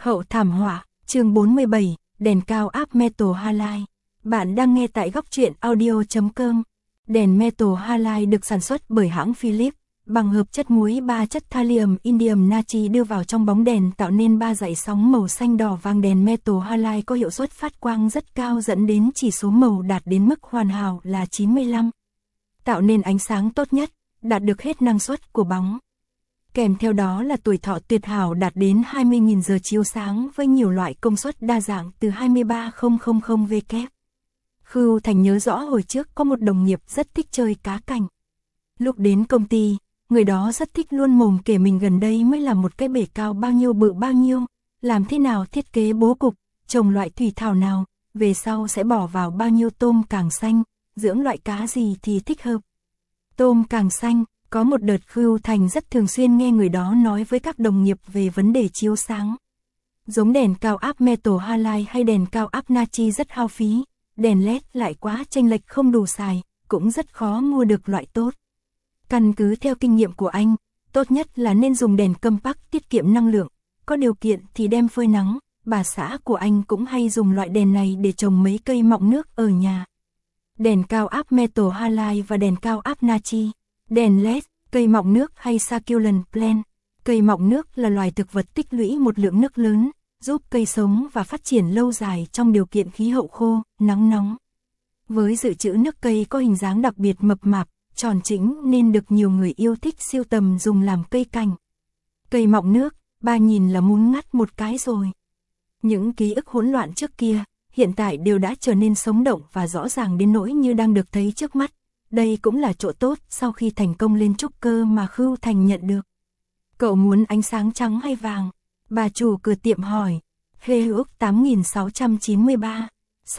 Hậu thảm họa, chương 47, đèn cao áp Metal Halide. Bạn đang nghe tại góc truyện audio.com. Đèn Metal Halide được sản xuất bởi hãng Philips, bằng hợp chất muối 3 chất thallium indium natri đưa vào trong bóng đèn tạo nên 3 dải sóng màu xanh đỏ vàng. Đèn Metal Halide có hiệu suất phát quang rất cao dẫn đến chỉ số màu đạt đến mức hoàn hảo là 95. Tạo nên ánh sáng tốt nhất, đạt được hết năng suất của bóng. Kèm theo đó là tuổi thọ tuyệt hảo đạt đến 20.000 giờ chiếu sáng với nhiều loại công suất đa dạng từ 23000W. Khưu Thành nhớ rõ hồi trước có một đồng nghiệp rất thích chơi cá cảnh. Lúc đến công ty, người đó rất thích luôn mồm kể mình gần đây mới làm một cái bể cao bao nhiêu bự bao nhiêu, làm thế nào thiết kế bố cục, trồng loại thủy thảo nào, về sau sẽ bỏ vào bao nhiêu tôm càng xanh, dưỡng loại cá gì thì thích hợp. Tôm càng xanh. Có một đợt Khưu Thành rất thường xuyên nghe người đó nói với các đồng nghiệp về vấn đề chiếu sáng. Giống đèn cao áp Metal Halide hay đèn cao áp natri rất hao phí, đèn LED lại quá chênh lệch không đủ xài, cũng rất khó mua được loại tốt. Căn cứ theo kinh nghiệm của anh, tốt nhất là nên dùng đèn compact tiết kiệm năng lượng, có điều kiện thì đem phơi nắng. Bà xã của anh cũng hay dùng loại đèn này để trồng mấy cây mọng nước ở nhà. Đèn cao áp Metal Halide và đèn cao áp natri. Đèn LED, cây mọng nước hay succulent plant. Cây mọng nước là loài thực vật tích lũy một lượng nước lớn, giúp cây sống và phát triển lâu dài trong điều kiện khí hậu khô, nắng nóng. Với dự trữ nước cây có hình dáng đặc biệt mập mạp, tròn chỉnh nên được nhiều người yêu thích sưu tầm dùng làm cây cảnh. Cây mọng nước, ba nhìn là muốn ngắt một cái rồi. Những ký ức hỗn loạn trước kia, hiện tại đều đã trở nên sống động và rõ ràng đến nỗi như đang được thấy trước mắt. Đây cũng là chỗ tốt sau khi thành công lên trúc cơ mà Khưu Thành nhận được. Cậu muốn ánh sáng trắng hay vàng? Bà chủ cửa tiệm hỏi. Úc 8693,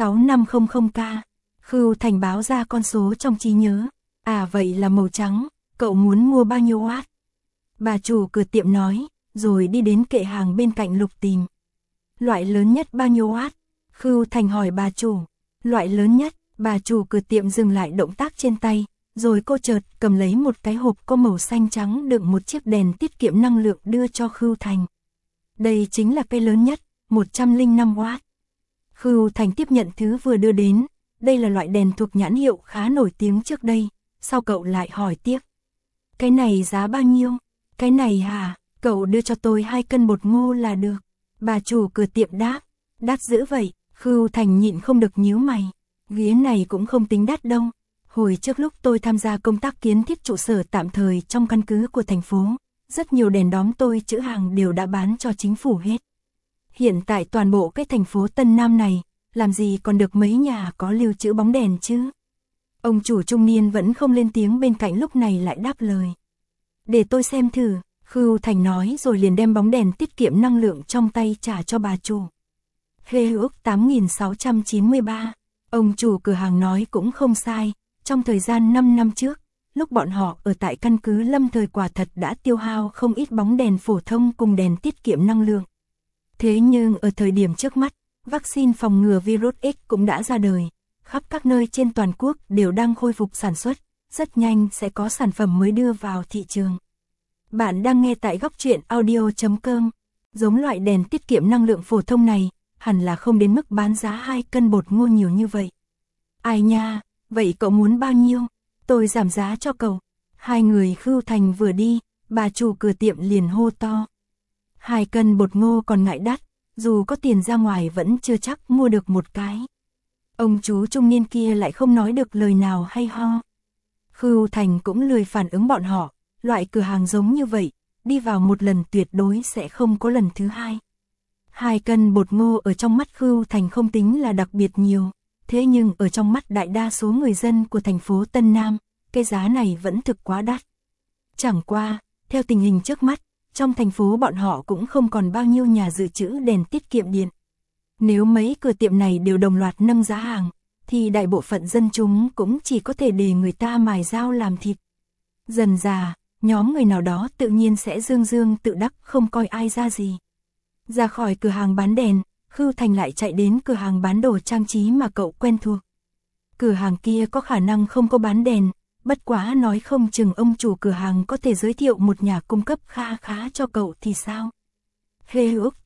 6500K. Khưu Thành báo ra con số trong trí nhớ. À vậy là màu trắng, cậu muốn mua bao nhiêu watt? Bà chủ cửa tiệm nói, rồi đi đến kệ hàng bên cạnh lục tìm. Loại lớn nhất bao nhiêu watt? Khưu Thành hỏi bà chủ. Loại lớn nhất. Bà chủ cửa tiệm dừng lại động tác trên tay, rồi cô chợt cầm lấy một cái hộp có màu xanh trắng đựng một chiếc đèn tiết kiệm năng lượng đưa cho Khưu Thành. Đây chính là cây lớn nhất, 105W. Khưu Thành tiếp nhận thứ vừa đưa đến, đây là loại đèn thuộc nhãn hiệu khá nổi tiếng trước đây, sau cậu lại hỏi tiếp. Cái này giá bao nhiêu? Cái này hả? Cậu đưa cho tôi 2 cân bột ngô là được. Bà chủ cửa tiệm đáp, đắt dữ vậy. Khưu Thành nhịn không được nhíu mày. Ghế này cũng không tính đắt đâu. Hồi trước lúc tôi tham gia công tác kiến thiết trụ sở tạm thời trong căn cứ của thành phố, rất nhiều đèn đóm tôi trữ hàng đều đã bán cho chính phủ hết. Hiện tại toàn bộ cái thành phố Tân Nam này, làm gì còn được mấy nhà có lưu trữ bóng đèn chứ? Ông chủ trung niên vẫn không lên tiếng bên cạnh lúc này lại đáp lời. Để tôi xem thử, Khưu Thành nói rồi liền đem bóng đèn tiết kiệm năng lượng trong tay trả cho bà chủ. Úc 8693. Ông chủ cửa hàng nói cũng không sai, trong thời gian 5 năm trước, lúc bọn họ ở tại căn cứ lâm thời quả thật đã tiêu hao không ít bóng đèn phổ thông cùng đèn tiết kiệm năng lượng. Thế nhưng ở thời điểm trước mắt, vaccine phòng ngừa virus X cũng đã ra đời, khắp các nơi trên toàn quốc đều đang khôi phục sản xuất, rất nhanh sẽ có sản phẩm mới đưa vào thị trường. Bạn đang nghe tại góc truyện audio.com, giống loại đèn tiết kiệm năng lượng phổ thông này, hẳn là không đến mức bán giá 2 cân bột ngô nhiều như vậy. Ai nha, vậy cậu muốn bao nhiêu? Tôi giảm giá cho cậu. Hai người Khưu Thành vừa đi, bà chủ cửa tiệm liền hô to. 2 cân bột ngô còn ngại đắt, dù có tiền ra ngoài vẫn chưa chắc mua được một cái. Ông chú trung niên kia lại không nói được lời nào hay ho. Khưu Thành cũng lười phản ứng bọn họ, loại cửa hàng giống như vậy, đi vào một lần tuyệt đối sẽ không có lần thứ hai. 2 cân bột ngô ở trong mắt Khưu Thành không tính là đặc biệt nhiều, thế nhưng ở trong mắt đại đa số người dân của thành phố Tân Nam, cái giá này vẫn thực quá đắt. Chẳng qua, theo tình hình trước mắt, trong thành phố bọn họ cũng không còn bao nhiêu nhà dự trữ đèn tiết kiệm điện. Nếu mấy cửa tiệm này đều đồng loạt nâng giá hàng, thì đại bộ phận dân chúng cũng chỉ có thể để người ta mài dao làm thịt. Dần dà, nhóm người nào đó tự nhiên sẽ dương dương tự đắc không coi ai ra gì. Ra khỏi cửa hàng bán đèn, Khưu Thành lại chạy đến cửa hàng bán đồ trang trí mà cậu quen thuộc. Cửa hàng kia có khả năng không có bán đèn, bất quá nói không chừng ông chủ cửa hàng có thể giới thiệu một nhà cung cấp kha khá cho cậu thì sao? Khê Ước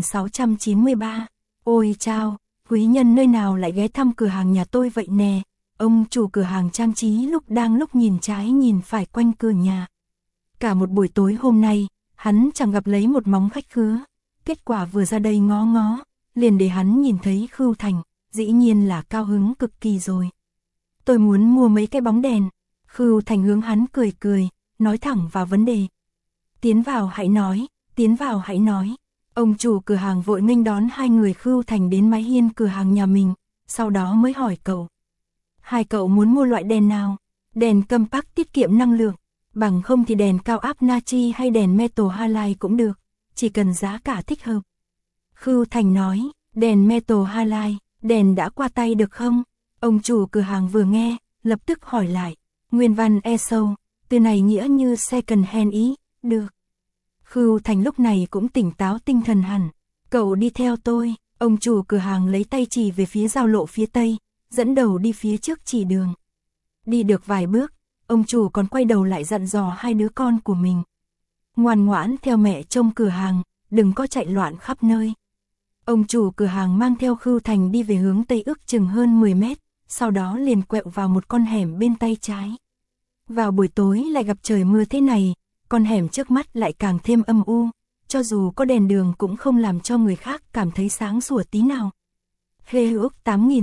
8693. Ôi chao, quý nhân nơi nào lại ghé thăm cửa hàng nhà tôi vậy nè. Ông chủ cửa hàng trang trí lúc nhìn trái nhìn phải quanh cửa nhà. Cả một buổi tối hôm nay, hắn chẳng gặp lấy một móng khách khứa. Kết quả vừa ra đây ngó ngó, liền để hắn nhìn thấy Khưu Thành, dĩ nhiên là cao hứng cực kỳ rồi. Tôi muốn mua mấy cái bóng đèn. Khưu Thành hướng hắn cười cười, nói thẳng vào vấn đề. Tiến vào hãy nói, tiến vào hãy nói. Ông chủ cửa hàng vội nghênh đón hai người Khưu Thành đến mái hiên cửa hàng nhà mình, sau đó mới hỏi cậu. Hai cậu muốn mua loại đèn nào? Đèn compact tiết kiệm năng lượng, bằng không thì đèn cao áp natri hay đèn metal halide cũng được, chỉ cần giá cả thích hợp. Khưu Thành nói, đèn metal halide, đèn đã qua tay được không? Ông chủ cửa hàng vừa nghe, lập tức hỏi lại. Nguyên văn e sâu, từ này nghĩa như second hand ý, được. Khưu Thành lúc này cũng tỉnh táo tinh thần hẳn. Cậu đi theo tôi. Ông chủ cửa hàng lấy tay chỉ về phía giao lộ phía tây, dẫn đầu đi phía trước chỉ đường. Đi được vài bước, ông chủ còn quay đầu lại dặn dò hai đứa con của mình. Ngoan ngoãn theo mẹ trông cửa hàng, đừng có chạy loạn khắp nơi. Ông chủ cửa hàng mang theo Khưu Thành đi về hướng tây ước chừng hơn 10 mét, sau đó liền quẹo vào một con hẻm bên tay trái. Vào buổi tối lại gặp trời mưa thế này, con hẻm trước mắt lại càng thêm âm u, cho dù có đèn đường cũng không làm cho người khác cảm thấy sáng sủa tí nào. Khê Ước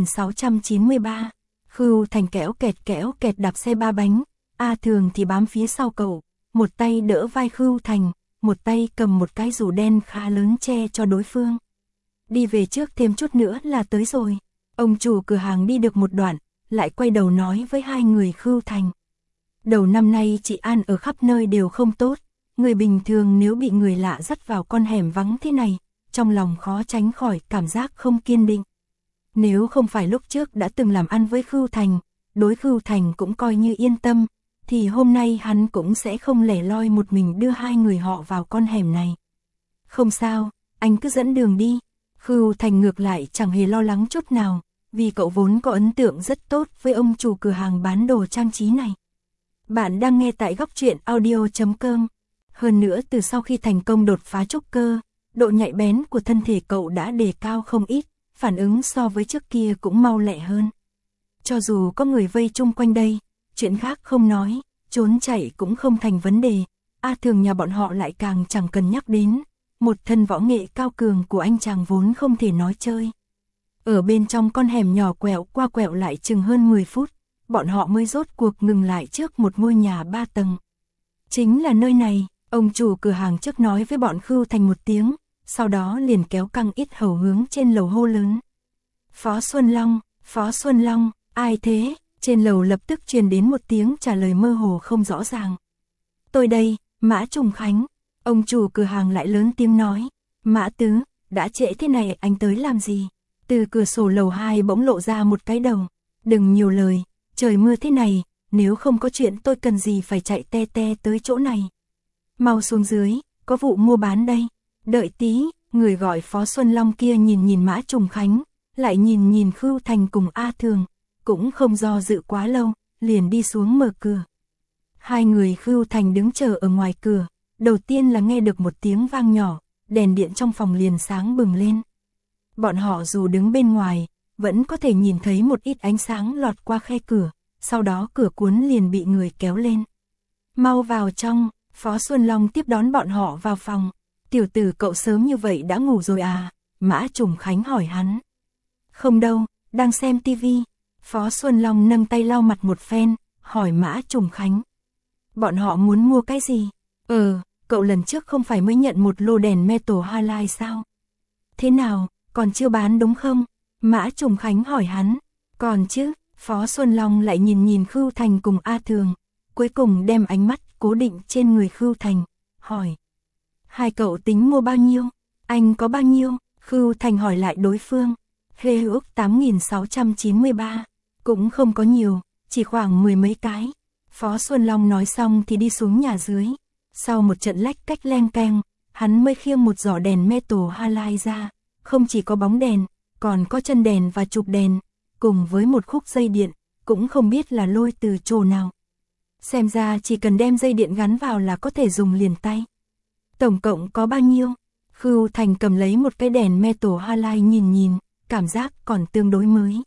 8693. Khưu Thành kéo kẹt đạp xe ba bánh, A Thường thì bám phía sau cậu, một tay đỡ vai Khưu Thành, một tay cầm một cái rủ đen khá lớn che cho đối phương. Đi về trước thêm chút nữa là tới rồi. Ông chủ cửa hàng đi được một đoạn, lại quay đầu nói với hai người Khưu Thành. Đầu năm nay trị an ở khắp nơi đều không tốt, người bình thường nếu bị người lạ dắt vào con hẻm vắng thế này, trong lòng khó tránh khỏi cảm giác không kiên định. Nếu không phải lúc trước đã từng làm ăn với Khưu Thành, đối Khưu Thành cũng coi như yên tâm, thì hôm nay hắn cũng sẽ không lẻ loi một mình đưa hai người họ vào con hẻm này. Không sao, anh cứ dẫn đường đi. Khưu Thành ngược lại chẳng hề lo lắng chút nào, vì cậu vốn có ấn tượng rất tốt với ông chủ cửa hàng bán đồ trang trí này. Bạn đang nghe tại góc truyện audio.com. Hơn nữa từ sau khi thành công đột phá trúc cơ, độ nhạy bén của thân thể cậu đã đề cao không ít, phản ứng so với trước kia cũng mau lẹ hơn. Cho dù có người vây chung quanh đây, chuyện khác không nói, trốn chạy cũng không thành vấn đề, A Thường nhà bọn họ lại càng chẳng cần nhắc đến, một thân võ nghệ cao cường của anh chàng vốn không thể nói chơi. Ở bên trong con hẻm nhỏ quẹo qua quẹo lại chừng hơn 10 phút, bọn họ mới rốt cuộc ngừng lại trước một ngôi nhà 3 tầng. Chính là nơi này, ông chủ cửa hàng trước nói với bọn Khưu Thành một tiếng, sau đó liền kéo căng ít hầu hướng trên lầu hô lớn. Phó Xuân Long, ai thế? Trên lầu lập tức truyền đến một tiếng trả lời mơ hồ không rõ ràng. Tôi đây, Mã Trùng Khánh. Ông chủ cửa hàng lại lớn tiếng nói. Mã Tứ, đã trễ thế này anh tới làm gì? Từ cửa sổ lầu 2 bỗng lộ ra một cái đầu. Đừng nhiều lời, trời mưa thế này, nếu không có chuyện tôi cần gì phải chạy te tới chỗ này. Mau xuống dưới, có vụ mua bán đây. Đợi tí, người gọi Phó Xuân Long kia nhìn Mã Trùng Khánh, lại nhìn Khưu Thành cùng A Thường, cũng không do dự quá lâu, liền đi xuống mở cửa. Hai người Khưu Thành đứng chờ ở ngoài cửa, đầu tiên là nghe được một tiếng vang nhỏ, đèn điện trong phòng liền sáng bừng lên. Bọn họ dù đứng bên ngoài, vẫn có thể nhìn thấy một ít ánh sáng lọt qua khe cửa, sau đó cửa cuốn liền bị người kéo lên. Mau vào trong, Phó Xuân Long tiếp đón bọn họ vào phòng. Tiểu tử cậu sớm như vậy đã ngủ rồi à? Mã Trùng Khánh hỏi hắn. Không đâu, đang xem tivi. Phó Xuân Long nâng tay lau mặt một phen, hỏi Mã Trùng Khánh. Bọn họ muốn mua cái gì? Cậu lần trước không phải mới nhận một lô đèn metal halide sao? Thế nào, còn chưa bán đúng không? Mã Trùng Khánh hỏi hắn. Còn chứ, Phó Xuân Long lại nhìn Khưu Thành cùng A Thường, cuối cùng đem ánh mắt cố định trên người Khưu Thành, hỏi. Hai cậu tính mua bao nhiêu? Anh có bao nhiêu? Khưu Thành hỏi lại đối phương. Khê Ước 8693. Cũng không có nhiều, chỉ khoảng 10 mấy cái. Phó Xuân Long nói xong thì đi xuống nhà dưới. Sau một trận lách cách leng keng, hắn mới khiêng một giỏ đèn metal halide ra. Không chỉ có bóng đèn, còn có chân đèn và trục đèn, cùng với một khúc dây điện, cũng không biết là lôi từ chỗ nào. Xem ra chỉ cần đem dây điện gắn vào là có thể dùng liền tay. Tổng cộng có bao nhiêu? Khưu Thành cầm lấy một cái đèn metal halide nhìn nhìn, cảm giác còn tương đối mới.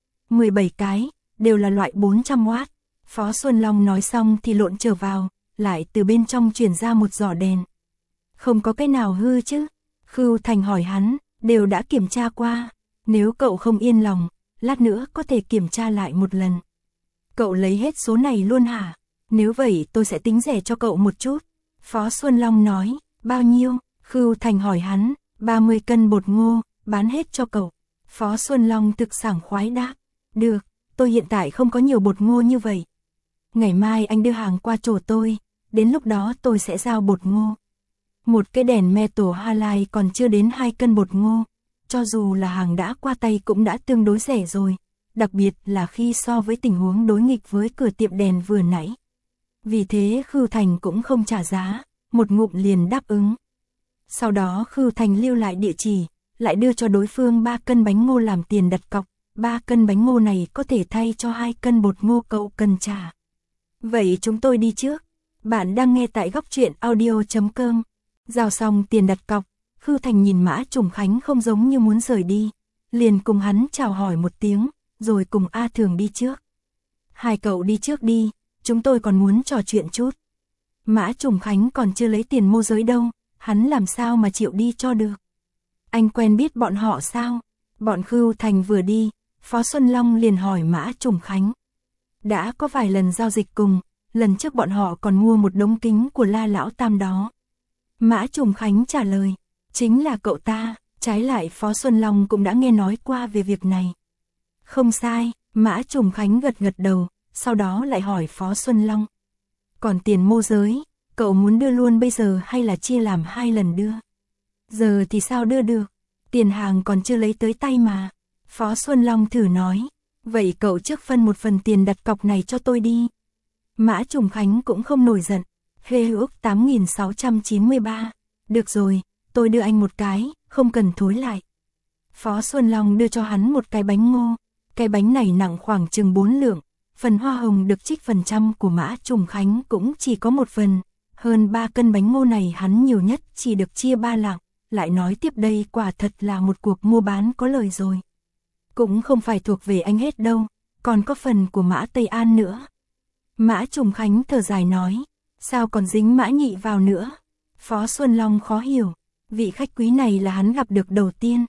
17 cái, đều là loại 400W. Phó Xuân Long nói xong thì lộn trở vào, lại từ bên trong chuyển ra một giỏ đèn. Không có cái nào hư chứ? Khưu Thành hỏi hắn, đều đã kiểm tra qua. Nếu cậu không yên lòng, lát nữa có thể kiểm tra lại một lần. Cậu lấy hết số này luôn hả? Nếu vậy tôi sẽ tính rẻ cho cậu một chút. Phó Xuân Long nói, bao nhiêu? Khưu Thành hỏi hắn, 30 cân bột ngô, bán hết cho cậu. Phó Xuân Long thực sảng khoái đáp, được, tôi hiện tại không có nhiều bột ngô như vậy. Ngày mai anh đưa hàng qua chỗ tôi, đến lúc đó tôi sẽ giao bột ngô. Một cái đèn metal halide còn chưa đến 2 cân bột ngô, cho dù là hàng đã qua tay cũng đã tương đối rẻ rồi, đặc biệt là khi so với tình huống đối nghịch với cửa tiệm đèn vừa nãy. Vì thế Khưu Thành cũng không trả giá, một ngụm liền đáp ứng. Sau đó Khưu Thành lưu lại địa chỉ, lại đưa cho đối phương 3 cân bánh ngô làm tiền đặt cọc, 3 cân bánh ngô này có thể thay cho 2 cân bột ngô cậu cần trả. Vậy chúng tôi đi trước. Bạn đang nghe tại góc truyện audio.com. Giao xong tiền đặt cọc, Khưu Thành nhìn Mã Trùng Khánh không giống như muốn rời đi, liền cùng hắn chào hỏi một tiếng, rồi cùng A Thường đi trước. Hai cậu đi trước đi, chúng tôi còn muốn trò chuyện chút. Mã Trùng Khánh còn chưa lấy tiền môi giới đâu, hắn làm sao mà chịu đi cho được. Anh quen biết bọn họ sao? Bọn Khưu Thành vừa đi, Phó Xuân Long liền hỏi Mã Trùng Khánh. Đã có vài lần giao dịch cùng, lần trước bọn họ còn mua một đống kính của La Lão Tam đó. Mã Trùng Khánh trả lời, chính là cậu ta, trái lại Phó Xuân Long cũng đã nghe nói qua về việc này. Không sai, Mã Trùng Khánh gật gật đầu, sau đó lại hỏi Phó Xuân Long. Còn tiền môi giới, cậu muốn đưa luôn bây giờ hay là chia làm 2 lần đưa? Giờ thì sao đưa được, tiền hàng còn chưa lấy tới tay mà. Phó Xuân Long thử nói, vậy cậu trước phân một phần tiền đặt cọc này cho tôi đi. Mã Trùng Khánh cũng không nổi giận, hê ước 8.693, được rồi, tôi đưa anh một cái, không cần thối lại. Phó Xuân Long đưa cho hắn một cái bánh ngô, cái bánh này nặng khoảng chừng 4 lượng, phần hoa hồng được trích phần trăm của Mã Trùng Khánh cũng chỉ có 1 phần, hơn 3 cân bánh ngô này hắn nhiều nhất chỉ được chia 3 lạng, lại nói tiếp đây quả thật là một cuộc mua bán có lời rồi. Cũng không phải thuộc về anh hết đâu, còn có phần của Mã Tây An nữa. Mã Trùng Khánh thở dài nói, sao còn dính Mã Nhị vào nữa? Phó Xuân Long khó hiểu, vị khách quý này là hắn gặp được đầu tiên.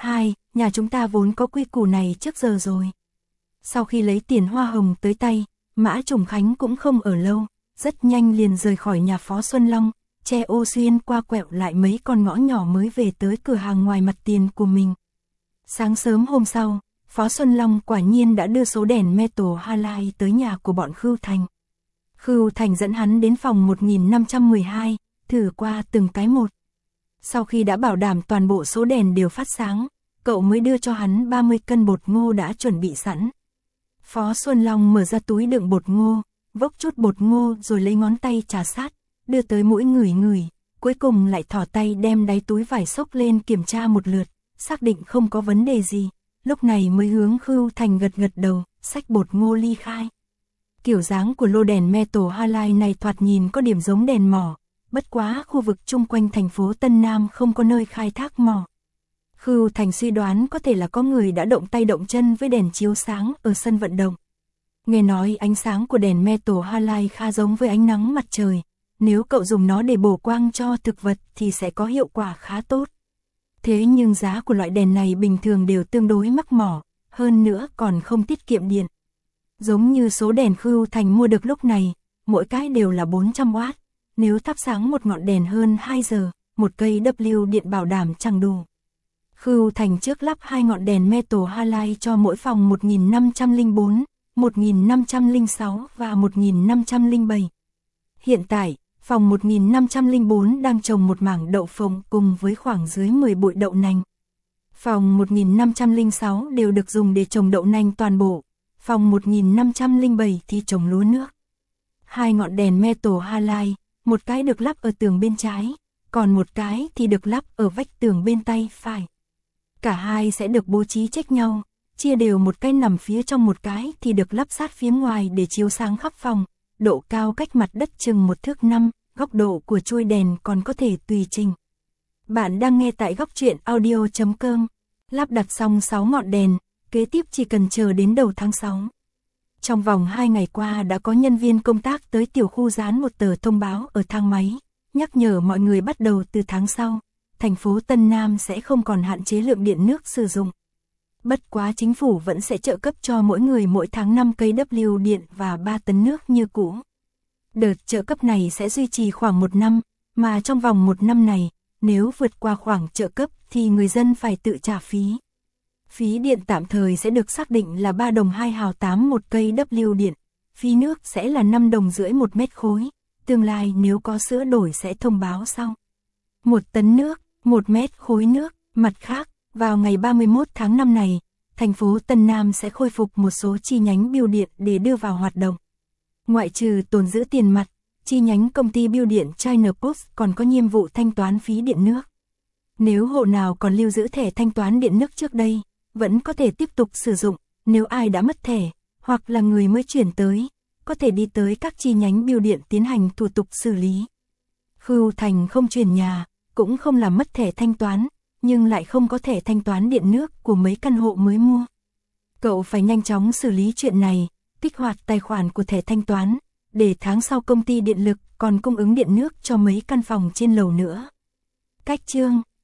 Nhà chúng ta vốn có quy củ này trước giờ rồi. Sau khi lấy tiền hoa hồng tới tay, Mã Trùng Khánh cũng không ở lâu, rất nhanh liền rời khỏi nhà Phó Xuân Long, che ô xuyên qua quẹo lại mấy con ngõ nhỏ mới về tới cửa hàng ngoài mặt tiền của mình. Sáng sớm hôm sau, Phó Xuân Long quả nhiên đã đưa số đèn metal halide tới nhà của bọn Khưu Thành. Khưu Thành dẫn hắn đến phòng 1512, thử qua từng cái một. Sau khi đã bảo đảm toàn bộ số đèn đều phát sáng, cậu mới đưa cho hắn 30 cân bột ngô đã chuẩn bị sẵn. Phó Xuân Long mở ra túi đựng bột ngô, vốc chút bột ngô rồi lấy ngón tay trà sát, đưa tới mũi ngửi, cuối cùng lại thỏ tay đem đáy túi vải xốc lên kiểm tra một lượt, xác định không có vấn đề gì, lúc này mới hướng Khưu Thành gật gật đầu, xách bột ngô ly khai. Kiểu dáng của lô đèn metal halide này thoạt nhìn có điểm giống đèn mỏ, bất quá khu vực chung quanh thành phố Tân Nam không có nơi khai thác mỏ. Khưu Thành suy đoán có thể là có người đã động tay động chân với đèn chiếu sáng ở sân vận động. Nghe nói ánh sáng của đèn metal halide khá giống với ánh nắng mặt trời, nếu cậu dùng nó để bổ quang cho thực vật thì sẽ có hiệu quả khá tốt. Thế nhưng giá của loại đèn này bình thường đều tương đối mắc mỏ, hơn nữa còn không tiết kiệm điện. Giống như số đèn Khưu Thành mua được lúc này, mỗi cái đều là 400W, nếu thắp sáng một ngọn đèn hơn 2 giờ, một cây W điện bảo đảm chẳng đủ. Khưu Thành trước lắp 2 ngọn đèn metal halide cho mỗi phòng 1504, 1506 và 1507. Hiện tại, phòng 1504 đang trồng một mảng đậu phộng cùng với khoảng dưới 10 bụi đậu nành. Phòng 1506 đều được dùng để trồng đậu nành toàn bộ, phòng 1507 thì trồng lúa nước. 2 ngọn đèn metal halide, một cái được lắp ở tường bên trái, còn một cái thì được lắp ở vách tường bên tay phải. Cả hai sẽ được bố trí chênh nhau, chia đều một cái nằm phía trong một cái thì được lắp sát phía ngoài để chiếu sáng khắp phòng, độ cao cách mặt đất chừng 1 thước 5, góc độ của chuôi đèn còn có thể tùy chỉnh. Bạn đang nghe tại góc truyện audio.com. Lắp đặt xong 6 ngọn đèn, kế tiếp chỉ cần chờ đến đầu tháng 6. Trong vòng 2 ngày qua đã có nhân viên công tác tới tiểu khu dán một tờ thông báo ở thang máy, nhắc nhở mọi người bắt đầu từ tháng sau, thành phố Tân Nam sẽ không còn hạn chế lượng điện nước sử dụng. Bất quá chính phủ vẫn sẽ trợ cấp cho mỗi người mỗi tháng 5 kW điện và 3 tấn nước như cũ. Đợt trợ cấp này sẽ duy trì khoảng 1 năm, mà trong vòng 1 năm này, nếu vượt qua khoảng trợ cấp thì người dân phải tự trả phí. Phí điện tạm thời sẽ được xác định là 3 đồng 2 hào 8 một kW điện, phí nước sẽ là 5 đồng rưỡi 1 mét khối, tương lai nếu có sửa đổi sẽ thông báo sau. 1 tấn nước, 1 mét khối nước. Mặt khác, vào ngày 31 tháng 5 này, thành phố Tân Nam sẽ khôi phục một số chi nhánh bưu điện để đưa vào hoạt động. Ngoại trừ tồn giữ tiền mặt, chi nhánh công ty bưu điện China Post còn có nhiệm vụ thanh toán phí điện nước. Nếu hộ nào còn lưu giữ thẻ thanh toán điện nước trước đây, vẫn có thể tiếp tục sử dụng. Nếu ai đã mất thẻ, hoặc là người mới chuyển tới, có thể đi tới các chi nhánh bưu điện tiến hành thủ tục xử lý. Khưu Thành không chuyển nhà, cũng không làm mất thẻ thanh toán, nhưng lại không có thẻ thanh toán điện nước của mấy căn hộ mới mua. Cậu phải nhanh chóng xử lý chuyện này, kích hoạt tài khoản của thẻ thanh toán, để tháng sau công ty điện lực còn cung ứng điện nước cho mấy căn phòng trên lầu nữa. Cách chương